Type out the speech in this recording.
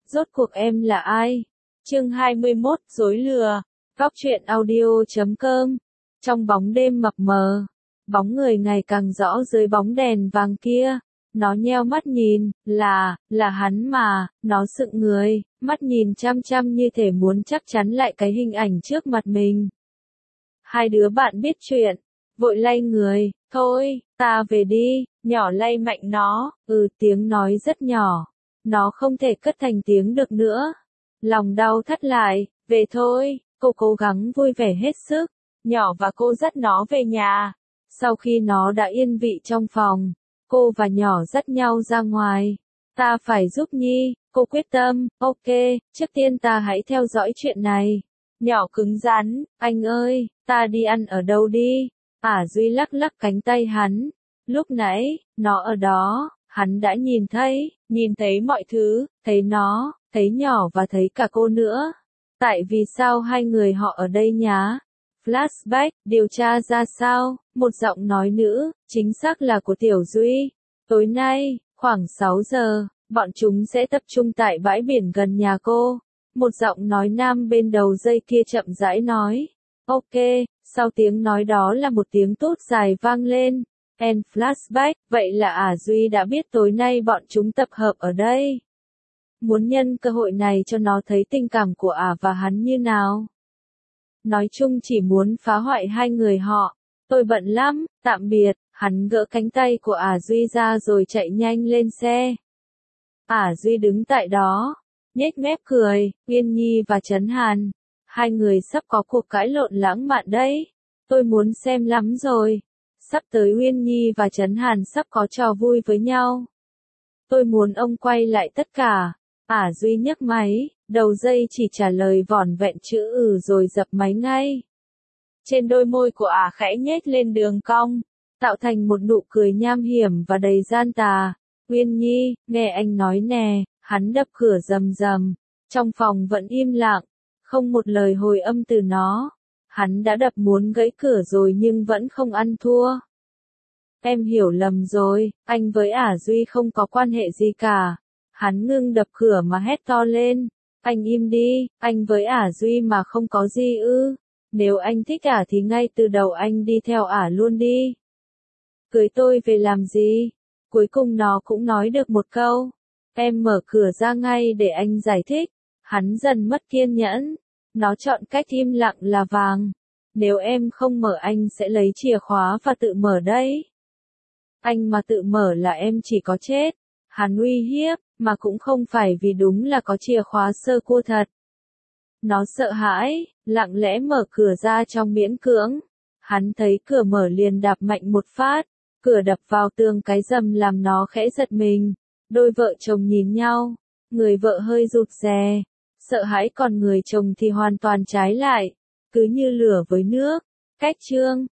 Rốt cuộc em là ai? Chương 21, dối lừa. Góc truyện audio.com. Trong bóng đêm mập mờ, bóng người ngày càng rõ dưới bóng đèn vàng kia. Nó nheo mắt nhìn, là hắn mà, nó sững người, mắt nhìn chăm chăm như thể muốn chắc chắn lại cái hình ảnh trước mặt mình. Hai đứa bạn biết chuyện, vội lay người, thôi, ta về đi, nhỏ lay mạnh nó, tiếng nói rất nhỏ, nó không thể cất thành tiếng được nữa. Lòng đau thắt lại, về thôi, cô cố gắng vui vẻ hết sức, nhỏ và cô dắt nó về nhà. Sau khi nó đã yên vị trong phòng, cô và nhỏ dắt nhau ra ngoài. Ta phải giúp Nhi, cô quyết tâm, ok, trước tiên ta hãy theo dõi chuyện này. Nhỏ cứng rắn, anh ơi, ta đi ăn ở đâu đi? Duy lắc lắc cánh tay hắn. Lúc nãy, nó ở đó, hắn đã nhìn thấy mọi thứ, thấy nó, thấy nhỏ và thấy cả cô nữa. Tại vì sao hai người họ ở đây nhá? Flashback, điều tra ra sao? Một giọng nói nữ, chính xác là của Tiểu Duy. Tối nay, khoảng 6 giờ, bọn chúng sẽ tập trung tại bãi biển gần nhà cô. Một giọng nói nam bên đầu dây kia chậm rãi nói. Ok, sau tiếng nói đó là một tiếng tút dài vang lên. And flashback, vậy là Duy đã biết tối nay bọn chúng tập hợp ở đây. Muốn nhân cơ hội này cho nó thấy tình cảm của và hắn như nào. Nói chung chỉ muốn phá hoại hai người họ. Tôi bận lắm, tạm biệt, hắn gỡ cánh tay của Duy ra rồi chạy nhanh lên xe. Duy đứng tại đó, nhếch mép cười, Uyên Nhi và Trấn Hàn. Hai người sắp có cuộc cãi lộn lãng mạn đấy. Tôi muốn xem lắm rồi. Sắp tới Uyên Nhi và Trấn Hàn sắp có trò vui với nhau. Tôi muốn ông quay lại tất cả. Duy nhấc máy, đầu dây chỉ trả lời vỏn vẹn chữ rồi dập máy ngay. Trên đôi môi của khẽ nhếch lên đường cong, tạo thành một nụ cười nham hiểm và đầy gian tà. Uyên Nhi, nghe anh nói nè, hắn đập cửa rầm rầm. Trong phòng vẫn im lặng, không một lời hồi âm từ nó. Hắn đã đập muốn gãy cửa rồi nhưng vẫn không ăn thua. Em hiểu lầm rồi, anh với Duy không có quan hệ gì cả. Hắn ngưng đập cửa mà hét to lên. Anh im đi, anh với Duy mà không có gì ư. Nếu anh thích thì ngay từ đầu anh đi theo luôn đi. Cưới tôi về làm gì? Cuối cùng nó cũng nói được một câu. Em mở cửa ra ngay để anh giải thích. Hắn dần mất kiên nhẫn. Nó chọn cách im lặng là vàng. Nếu em không mở anh sẽ lấy chìa khóa và tự mở đấy. Anh mà tự mở là em chỉ có chết. Hắn uy hiếp, mà cũng không phải vì đúng là có chìa khóa sơ cua thật. Nó sợ hãi, lặng lẽ mở cửa ra trong miễn cưỡng. Hắn thấy cửa mở liền đạp mạnh một phát. Cửa đập vào tường cái rầm làm nó khẽ giật mình. Đôi vợ chồng nhìn nhau. Người vợ hơi rụt rè. Sợ hãi còn người chồng thì hoàn toàn trái lại. Cứ như lửa với nước. Cách chương.